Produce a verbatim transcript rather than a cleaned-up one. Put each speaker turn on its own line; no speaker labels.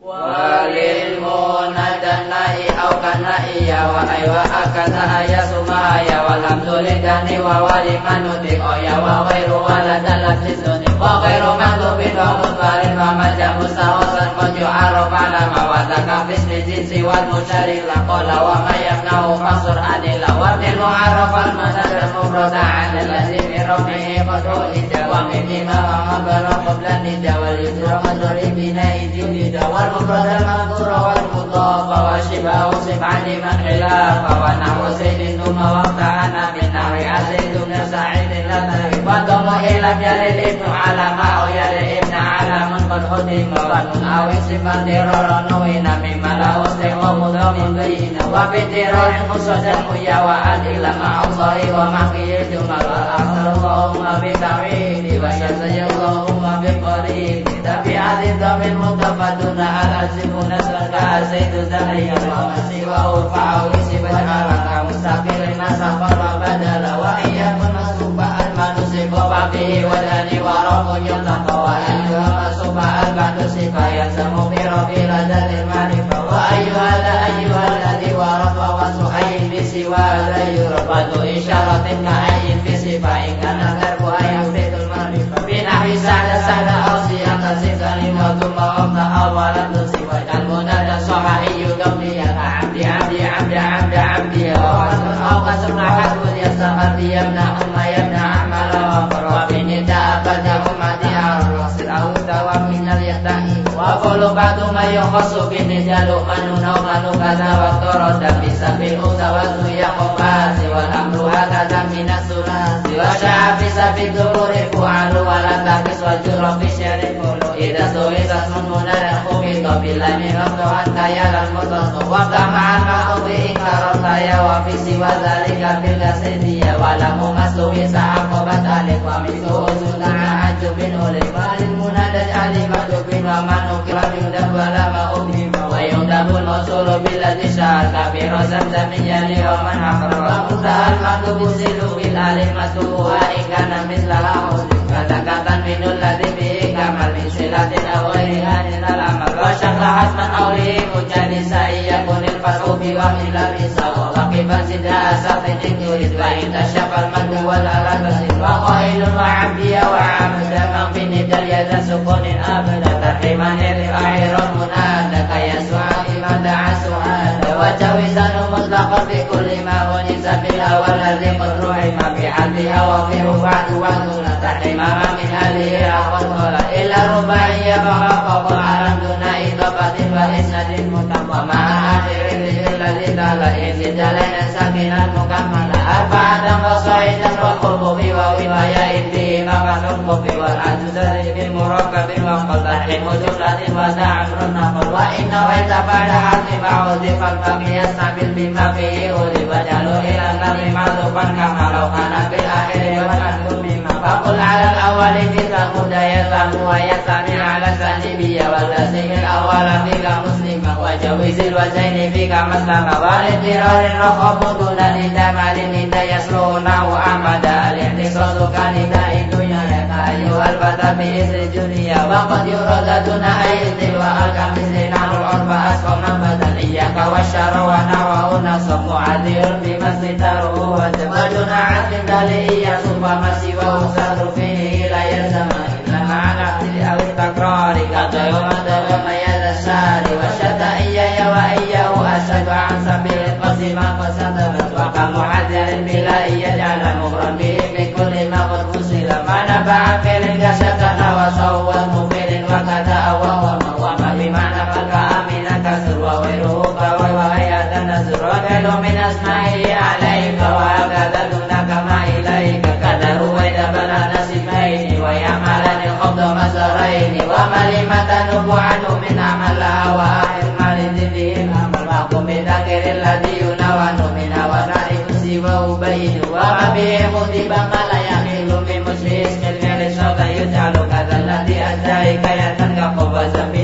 walil munadannai au kanai ya wa aywa akata aya suma ya walhamdulillani wa walimanuti ya wa ghairu waladal jisuni wa ghairu maghdubin wa mudbarin wa majamu sawasan qad yu'arraf ala mawadaka bismi jinsi wal musyarik laqala wa ma yamna'u fasur anila wa bil mu'arraf al madad mufrada 'ala allazi bi rafi'i qadru ijwa min ma amara qabla nida wal yusra madri bina idin wal mufrada al madhura wal mudhafa wa shibahu sif'ani man khilafa wa nahwu sayyidin duma waqta'ana min nahwi azidun sa'idin la tarif wa dhamma ila yalil ibnu alama au yalil ibnu alamun qad hudim wa nun awi sifat diraranu ina mimma la uslimu mudhamin bayina wa bidirarin khususan ya wa adila ma'asari wa maqiyil jumal wa Allahumma bi tawili wa Allahumma bi qarib tapi adil dhamin mutafaduna al-azimuna sarka zaidu zahiyya wa siwa fa'awi sifat halaka mustaqilin nasafar wa badala wa iyakun masuba'al manusifa wa bihi wa dani wa ramun yutaka wa ayyuha masuba'al ba'du sifayat samu birafi ladalil marifah wa ayyuhala ayyuhalladhi wa rafa wa su'ayyin bisiwa la yurfadu isyaratin ka'ayyin bisifahin kana darbu ayyam fitul marifah binahwi sa'da sa'da awsiyah kasih kalimatum ma'amna awalan tusiwa al-munada sohaiyu gamliyah abdi abdi abdi abdi abdi wa wasun awqasum lahadun yasahar diyamna umma yamna amala wa farwabini da'abada umati ar-rasil awuda wa minal yahdahi wa qulu ba'du ma yukhasu bini jalu manuna manu kada wa toroda bisa bil usawatu yaqobasi wal amru hakada minas surasi wa sya'afi sabi dururi fu'alu walantakis wa jurafi syarifulu ida suwisas mununa dan khumito bila mirabdo antaya dan mutosu wa kama'an ma'udhi ingkaron saya wa visi wa zalika bil gasidiya walamu masuwi sa'akobat alik wa misu usuna'a ajubin ulik walil munadaj alimadubin wa manukila yudab walama ubhima wa yudabul mausulu bila dishar kabiro zamzamin yali wa man hafar wa mutahal maktubu silu bil alimatu wa ikana mislaha ulik kata-katan minul ladhi bihi kamal misilatin awalihanin alamal wa syakla hasman awlihi mujani sa'iyya kunil fasubi wa ila bisa wa waqiban sidha asatin yurid wa inta syafal madu wal ala basin wa qailun wa abdiya wa amda maqbini dal yada sukunin abda tarhimani ri'ahirun munada kaya su'ati mada'a su'ada wa jawizanu mutlaqan fi kulli ma unisa bil awal ladhi qadruhi ma fi hadliha wa fi ruba'du wa nula tahrimama min alihi akhwan kola illa ruba'iyya faqaqqa alam duna idabatin wa isnadin mutamma ma'a akhirin lilladhi ta'ala indi jalaina sakinan mukammala arba'atan wa sa'idan wa qububi wa wiwaya indi maqanun qubi wal ajudari bil murakabin wa qatahin hujulatin wa da'amrun naqal wa inna wa itabada hati ma'udhi falfaqiyas nabil bima fihi uli wa jalu ilan nari ma'lufan kamalau kana bil akhiri wa kankum bima faqul ala al-awali fika mudayatan wa yasani ala sanibiyya wa tasimil awala fika muslimah wa jawizil wajaini fika maslama wa litirarin rakhabuduna lindamalin linda yasruna wa amada al-ihtisasu kanida idunya yaka ayuhal bata bi isri dunia wa qad yuradaduna ayyidil wa al-kamisli nahrul urba asqamna badal iyaka wa syara wa nawahu nasab mu'adhirun bimasitaruhu wa jabaduna atin dali iya sumpah masih wa usadu fihi la yazama illa ma'ala aktili awit takrari kata yomada wa mayada syari wa syata iya ya wa iya wa asyadu an sabilit qasima qasadabat wa kamu'adhirin bila iya jalan muhran bihi min kulli maqad fusila mana ba'afilin gasyatana wa sawwal mufilin wa kata awa wa mawama bimana maka aminan kasur wa wiruhu kawa wa hayatan nasur wa gailu min asma'i alaika wa agada dunaka ma'ilaika kadaru wa idabala nasimaini wa yamalani khobda mazaraini wa malimatan nubu'anu min amalaha wa akhir malididihim amal wa kumidakiril ladhi yunawanu min awanari kusiwa ubayinu wa mabihi mudibang malayamilu min muslis milmilis wa kayujalu kadal ladhi adai kayatan kakoba zambi